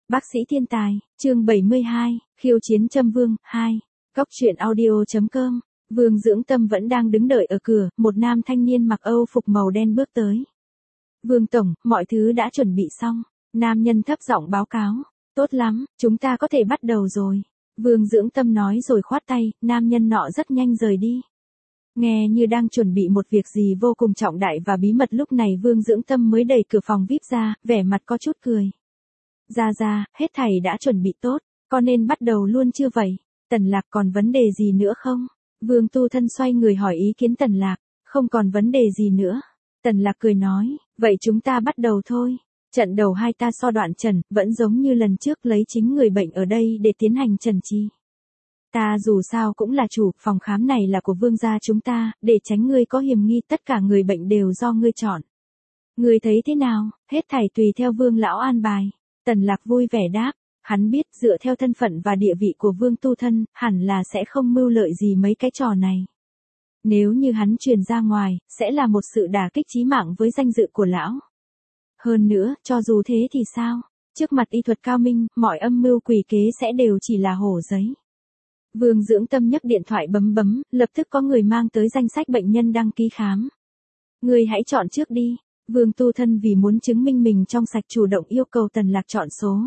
Bác sĩ thiên tài, chương 72, khiêu chiến Châm Vương, 2. Góc truyện audio.com. Vương Dưỡng Tâm vẫn đang đứng đợi ở cửa, một nam thanh niên mặc Âu phục màu đen bước tới. Vương Tổng, mọi thứ đã chuẩn bị xong. Nam nhân thấp giọng báo cáo. Tốt lắm, chúng ta có thể bắt đầu rồi. Vương Dưỡng Tâm nói rồi khoát tay, nam nhân nọ rất nhanh rời đi. Nghe như đang chuẩn bị một việc gì vô cùng trọng đại và bí mật, lúc này Vương Dưỡng Tâm mới đẩy cửa phòng VIP ra, vẻ mặt có chút cười. Ra, hết thảy đã chuẩn bị tốt, có nên bắt đầu luôn chưa vậy? Tần Lạc còn vấn đề gì nữa không? Vương Tu Thân xoay người hỏi ý kiến Tần Lạc, không còn vấn đề gì nữa. Tần Lạc cười nói, vậy chúng ta bắt đầu thôi. Trận đầu hai ta so đoạn trần, vẫn giống như lần trước lấy chính người bệnh ở đây để tiến hành trần trị. Ta dù sao cũng là chủ, phòng khám này là của Vương gia chúng ta, để tránh ngươi có hiểm nghi, tất cả người bệnh đều do ngươi chọn. Ngươi thấy thế nào? Hết thảy tùy theo Vương lão an bài. Tần Lạc vui vẻ đáp, hắn biết dựa theo thân phận và địa vị của Vương Tu Thân, hẳn là sẽ không mưu lợi gì mấy cái trò này. Nếu như hắn truyền ra ngoài, sẽ là một sự đả kích chí mạng với danh dự của lão. Hơn nữa, cho dù thế thì sao? Trước mặt y thuật cao minh, mọi âm mưu quỷ kế sẽ đều chỉ là hổ giấy. Vương Dưỡng Tâm nhấc điện thoại bấm, lập tức có người mang tới danh sách bệnh nhân đăng ký khám. Ngươi hãy chọn trước đi. Vương Tu Thân vì muốn chứng minh mình trong sạch chủ động yêu cầu Tần Lạc chọn số.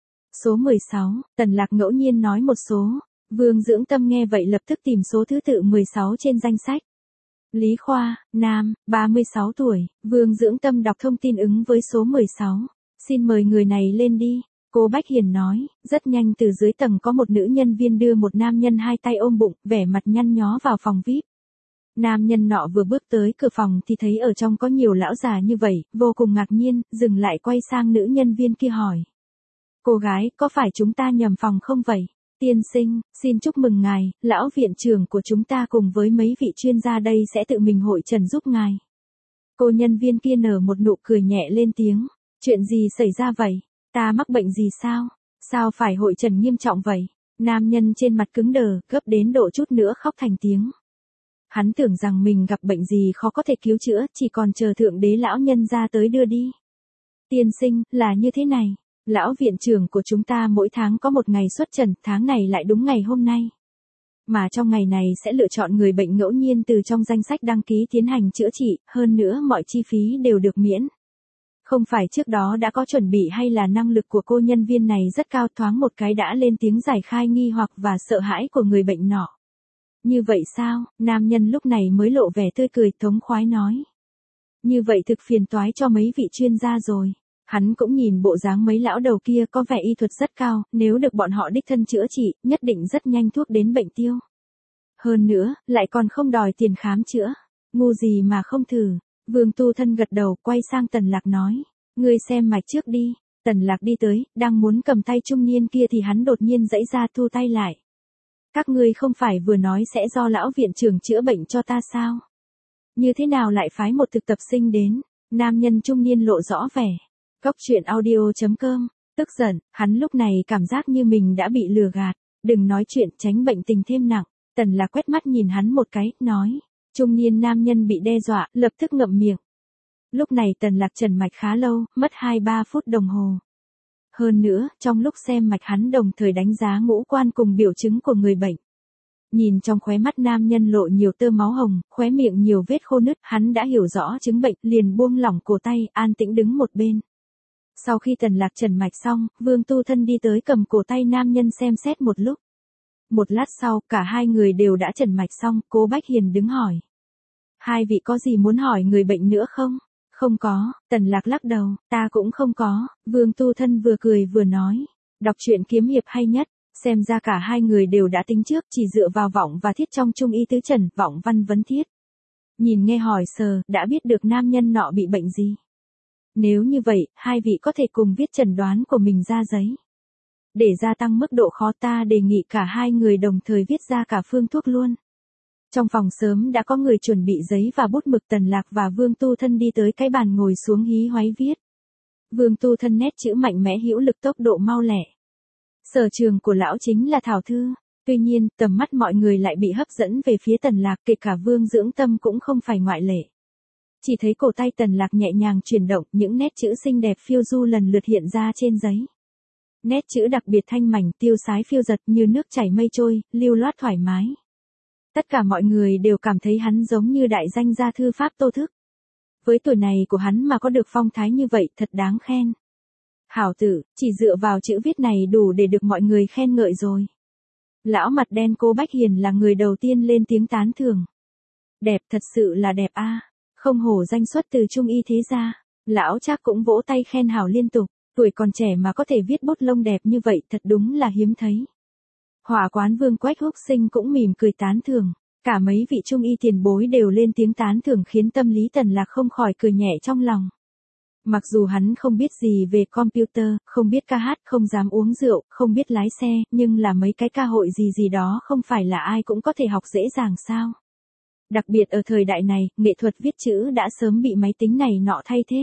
Số 16, Tần Lạc ngẫu nhiên nói một số. Vương Dưỡng Tâm nghe vậy lập tức tìm số thứ tự 16 trên danh sách. Lý Khoa, nam, 36 tuổi, Vương Dưỡng Tâm đọc thông tin ứng với số 16. Xin mời người này lên đi. Cô Bách Hiền nói, rất nhanh từ dưới tầng có một nữ nhân viên đưa một nam nhân hai tay ôm bụng, vẻ mặt nhăn nhó vào phòng VIP. Nam nhân nọ vừa bước tới cửa phòng thì thấy ở trong có nhiều lão già như vậy, vô cùng ngạc nhiên, dừng lại quay sang nữ nhân viên kia hỏi. Cô gái, có phải chúng ta nhầm phòng không vậy? Tiên sinh, xin chúc mừng ngài, lão viện trưởng của chúng ta cùng với mấy vị chuyên gia đây sẽ tự mình hội trần giúp ngài. Cô nhân viên kia nở một nụ cười nhẹ lên tiếng. Chuyện gì xảy ra vậy? Ta mắc bệnh gì sao? Sao phải hội trần nghiêm trọng vậy? Nam nhân trên mặt cứng đờ, gấp đến độ chút nữa khóc thành tiếng. Hắn tưởng rằng mình gặp bệnh gì khó có thể cứu chữa, chỉ còn chờ thượng đế lão nhân ra tới đưa đi. Tiên sinh, là như thế này. Lão viện trưởng của chúng ta mỗi tháng có một ngày xuất trần, tháng này lại đúng ngày hôm nay. Mà trong ngày này sẽ lựa chọn người bệnh ngẫu nhiên từ trong danh sách đăng ký tiến hành chữa trị, hơn nữa mọi chi phí đều được miễn. Không phải trước đó đã có chuẩn bị hay là năng lực của cô nhân viên này rất cao, thoáng một cái đã lên tiếng giải khai nghi hoặc và sợ hãi của người bệnh nọ. Như vậy sao? Nam nhân lúc này mới lộ vẻ tươi cười thống khoái nói. Như vậy thực phiền toái cho mấy vị chuyên gia rồi. Hắn cũng nhìn bộ dáng mấy lão đầu kia có vẻ y thuật rất cao, nếu được bọn họ đích thân chữa trị, nhất định rất nhanh thuốc đến bệnh tiêu. Hơn nữa, lại còn không đòi tiền khám chữa. Ngu gì mà không thử. Vương Tu Thân gật đầu, quay sang Tần Lạc nói. Ngươi xem mạch trước đi. Tần Lạc đi tới, đang muốn cầm tay trung niên kia thì hắn đột nhiên giãy ra thu tay lại. Các ngươi không phải vừa nói sẽ do lão viện trưởng chữa bệnh cho ta sao? Như thế nào lại phái một thực tập sinh đến? Nam nhân trung niên lộ rõ vẻ. Góc truyện audio.com. Tức giận, hắn lúc này cảm giác như mình đã bị lừa gạt. Đừng nói chuyện, tránh bệnh tình thêm nặng. Tần Lạc quét mắt nhìn hắn một cái, nói. Trung niên nam nhân bị đe dọa, lập tức ngậm miệng. Lúc này Tần Lạc trần mạch khá lâu, mất 2-3 phút đồng hồ. Hơn nữa, trong lúc xem mạch hắn đồng thời đánh giá ngũ quan cùng biểu chứng của người bệnh. Nhìn trong khóe mắt nam nhân lộ nhiều tơ máu hồng, khóe miệng nhiều vết khô nứt, hắn đã hiểu rõ chứng bệnh, liền buông lỏng cổ tay, an tĩnh đứng một bên. Sau khi Tần Lạc trần mạch xong, Vương Tu Thân đi tới cầm cổ tay nam nhân xem xét một lúc. Một lát sau, cả hai người đều đã trần mạch xong, cô Bách Hiền đứng hỏi. Hai vị có gì muốn hỏi người bệnh nữa không? Không có, Tần Lạc lắc đầu, ta cũng không có. Vương Tu Thân vừa cười vừa nói. Đọc truyện kiếm hiệp hay nhất, xem ra cả hai người đều đã tính trước, chỉ dựa vào vọng và thiết trong trung y tứ trần, vọng văn vấn thiết. Nhìn nghe hỏi sờ, đã biết được nam nhân nọ bị bệnh gì. Nếu như vậy, hai vị có thể cùng viết chẩn đoán của mình ra giấy. Để gia tăng mức độ khó ta đề nghị cả hai người đồng thời viết ra cả phương thuốc luôn. Trong phòng sớm đã có người chuẩn bị giấy và bút mực. Tần Lạc và Vương Tu Thân đi tới cái bàn ngồi xuống hí hoáy viết. Vương Tu Thân nét chữ mạnh mẽ hữu lực, tốc độ mau lẹ. Sở trường của lão chính là thảo thư. Tuy nhiên, tầm mắt mọi người lại bị hấp dẫn về phía Tần Lạc, kể cả Vương Dưỡng Tâm cũng không phải ngoại lệ. Chỉ thấy cổ tay Tần Lạc nhẹ nhàng chuyển động, những nét chữ xinh đẹp phiêu du lần lượt hiện ra trên giấy. Nét chữ đặc biệt thanh mảnh, tiêu sái phiêu dật như nước chảy mây trôi, lưu loát thoải mái. Tất cả mọi người đều cảm thấy hắn giống như đại danh gia thư pháp Tô Thức. Với tuổi này của hắn mà có được phong thái như vậy thật đáng khen. Hảo tử, chỉ dựa vào chữ viết này đủ để được mọi người khen ngợi rồi. Lão mặt đen Cô Bách Hiền là người đầu tiên lên tiếng tán thưởng. Đẹp, thật sự là đẹp a, không hổ danh xuất từ trung y thế gia. Lão Trác cũng vỗ tay khen hảo liên tục, tuổi còn trẻ mà có thể viết bút lông đẹp như vậy thật đúng là hiếm thấy. Họa quán Vương Quách Húc Sinh cũng mỉm cười tán thưởng, cả mấy vị trung y tiền bối đều lên tiếng tán thưởng khiến tâm lý Tần Lạc không khỏi cười nhẹ trong lòng. Mặc dù hắn không biết gì về computer, không biết ca hát, không dám uống rượu, không biết lái xe, nhưng là mấy cái ca hội gì đó không phải là ai cũng có thể học dễ dàng sao. Đặc biệt ở thời đại này, nghệ thuật viết chữ đã sớm bị máy tính này nọ thay thế.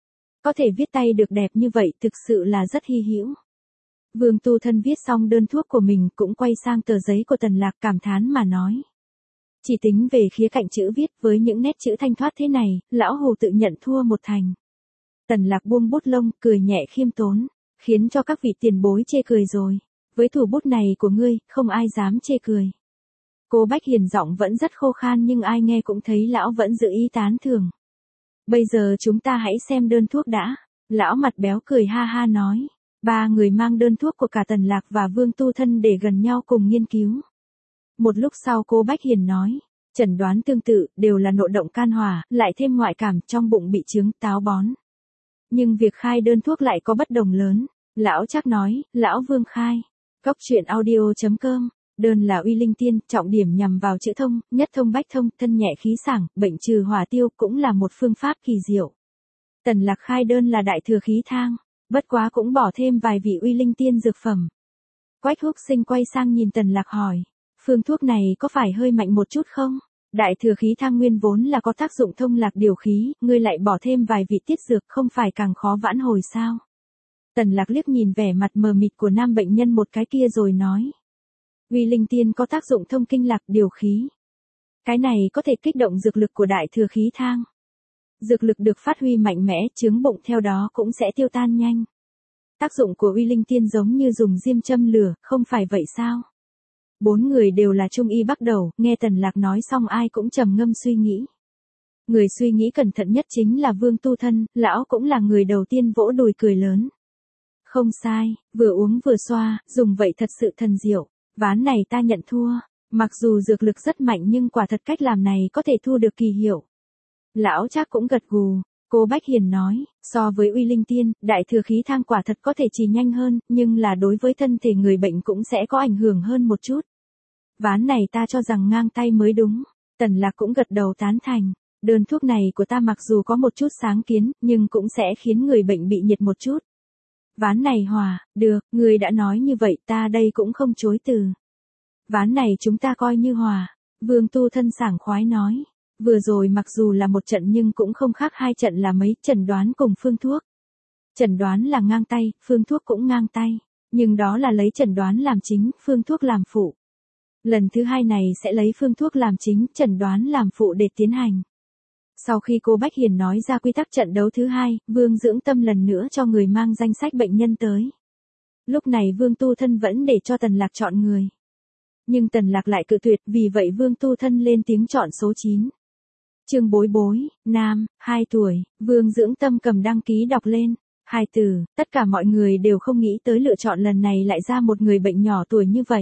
Có thể viết tay được đẹp như vậy thực sự là rất hy hữu. Vương Tu Thân viết xong đơn thuốc của mình cũng quay sang tờ giấy của Tần Lạc cảm thán mà nói. Chỉ tính về khía cạnh chữ viết với những nét chữ thanh thoát thế này, lão Hồ tự nhận thua một thành. Tần Lạc buông bút lông, cười nhẹ khiêm tốn, khiến cho các vị tiền bối chê cười rồi. Với thủ bút này của ngươi, không ai dám chê cười. Cô Bách Hiền giọng vẫn rất khô khan nhưng ai nghe cũng thấy lão vẫn giữ ý tán thưởng. Bây giờ chúng ta hãy xem đơn thuốc đã. Lão mặt béo cười ha ha nói. Ba người mang đơn thuốc của cả Tần Lạc và Vương Tu Thân để gần nhau cùng nghiên cứu. Một lúc sau cô Bách Hiền nói. Chẩn đoán tương tự, đều là nội động can hỏa, lại thêm ngoại cảm trong bụng bị chứng, táo bón. Nhưng việc khai đơn thuốc lại có bất đồng lớn. Lão Trác nói, lão Vương khai. Cóc truyện audio.com. Đơn là uy linh tiên, trọng điểm nhằm vào chữ thông, nhất thông bách thông, thân nhẹ khí sảng, bệnh trừ hỏa tiêu cũng là một phương pháp kỳ diệu. Tần Lạc khai đơn là đại thừa khí thang, bất quá cũng bỏ thêm vài vị uy linh tiên dược phẩm. Quách Húc Sinh quay sang nhìn Tần Lạc hỏi, phương thuốc này có phải hơi mạnh một chút không? Đại thừa khí thang nguyên vốn là có tác dụng thông lạc điều khí, ngươi lại bỏ thêm vài vị tiết dược không phải càng khó vãn hồi sao? Tần Lạc liếc nhìn vẻ mặt mờ mịt của nam bệnh nhân một cái kia rồi nói. Uy linh tiên có tác dụng thông kinh lạc điều khí. Cái này có thể kích động dược lực của đại thừa khí thang. Dược lực được phát huy mạnh mẽ, chứng bụng theo đó cũng sẽ tiêu tan nhanh. Tác dụng của uy linh tiên giống như dùng diêm châm lửa, không phải vậy sao? Bốn người đều là trung y bắt đầu, nghe Tần Lạc nói xong ai cũng trầm ngâm suy nghĩ. Người suy nghĩ cẩn thận nhất chính là Vương Tu Thân, lão cũng là người đầu tiên vỗ đùi cười lớn. Không sai, vừa uống vừa xoa, dùng vậy thật sự thần diệu. Ván này ta nhận thua, mặc dù dược lực rất mạnh nhưng quả thật cách làm này có thể thu được kỳ hiệu. Lão Trác cũng gật gù, cô Bách Hiền nói, so với uy linh tiên, đại thừa khí thang quả thật có thể trì nhanh hơn, nhưng là đối với thân thể người bệnh cũng sẽ có ảnh hưởng hơn một chút. Ván này ta cho rằng ngang tay mới đúng, Tần Lạc cũng gật đầu tán thành, đơn thuốc này của ta mặc dù có một chút sáng kiến, nhưng cũng sẽ khiến người bệnh bị nhiệt một chút. Ván này hòa, được, người đã nói như vậy ta đây cũng không chối từ. Ván này chúng ta coi như hòa, Vương Tu Thân sảng khoái nói. Vừa rồi mặc dù là một trận nhưng cũng không khác hai trận là mấy, chẩn đoán cùng phương thuốc. Chẩn đoán là ngang tay, phương thuốc cũng ngang tay, nhưng đó là lấy chẩn đoán làm chính, phương thuốc làm phụ. Lần thứ hai này sẽ lấy phương thuốc làm chính, chẩn đoán làm phụ để tiến hành. Sau khi cô Bách Hiền nói ra quy tắc trận đấu thứ hai, Vương Dưỡng Tâm lần nữa cho người mang danh sách bệnh nhân tới. Lúc này Vương Tu Thân vẫn để cho Tần Lạc chọn người. Nhưng Tần Lạc lại cự tuyệt, vì vậy Vương Tu Thân lên tiếng chọn số 9. Trương Bối Bối, nam, 2 tuổi, Vương Dưỡng Tâm cầm đăng ký đọc lên. Hai từ, tất cả mọi người đều không nghĩ tới lựa chọn lần này lại ra một người bệnh nhỏ tuổi như vậy.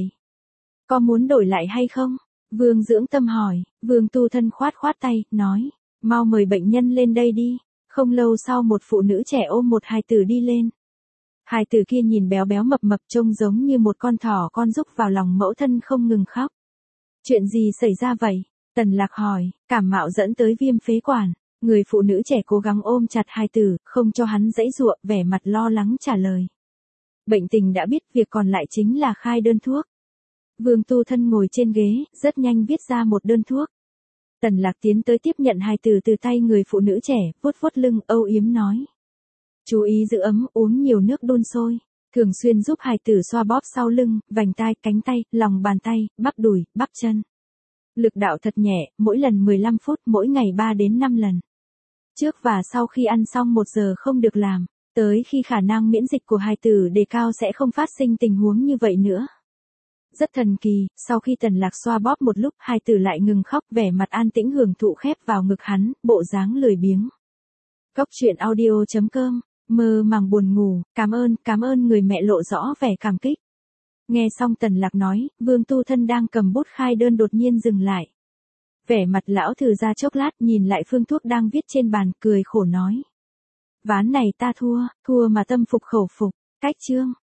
Có muốn đổi lại hay không? Vương Dưỡng Tâm hỏi, Vương Tu Thân khoát khoát tay, nói. Mau mời bệnh nhân lên đây đi. Không lâu sau một phụ nữ trẻ ôm một hài tử đi lên. Hài tử kia nhìn béo béo mập mập trông giống như một con thỏ con rúc vào lòng mẫu thân không ngừng khóc. Chuyện gì xảy ra vậy? Tần Lạc hỏi, cảm mạo dẫn tới viêm phế quản. Người phụ nữ trẻ cố gắng ôm chặt hài tử, không cho hắn giãy giụa, vẻ mặt lo lắng trả lời. Bệnh tình đã biết, việc còn lại chính là khai đơn thuốc. Vương Tu Thân ngồi trên ghế, rất nhanh viết ra một đơn thuốc. Tần Lạc tiến tới tiếp nhận hài tử từ tay người phụ nữ trẻ, vuốt vuốt lưng, âu yếm nói. Chú ý giữ ấm, uống nhiều nước đun sôi. Thường xuyên giúp hài tử xoa bóp sau lưng, vành tai, cánh tay, lòng bàn tay, bắp đùi, bắp chân. Lực đạo thật nhẹ, mỗi lần 15 phút, mỗi ngày 3 đến 5 lần. Trước và sau khi ăn xong 1 giờ không được làm. Tới khi khả năng miễn dịch của hài tử đề cao sẽ không phát sinh tình huống như vậy nữa. Rất thần kỳ, sau khi Tần Lạc xoa bóp một lúc, hài tử lại ngừng khóc, vẻ mặt an tĩnh hưởng thụ khép vào ngực hắn, bộ dáng lười biếng. Cốc truyện audio.com, mơ màng buồn ngủ, cảm ơn người mẹ lộ rõ vẻ cảm kích. Nghe xong Tần Lạc nói, Vương Tu Thân đang cầm bút khai đơn đột nhiên dừng lại. Vẻ mặt lão thử ra chốc lát nhìn lại phương thuốc đang viết trên bàn, cười khổ nói. Ván này ta thua mà tâm phục khẩu phục, cách chương.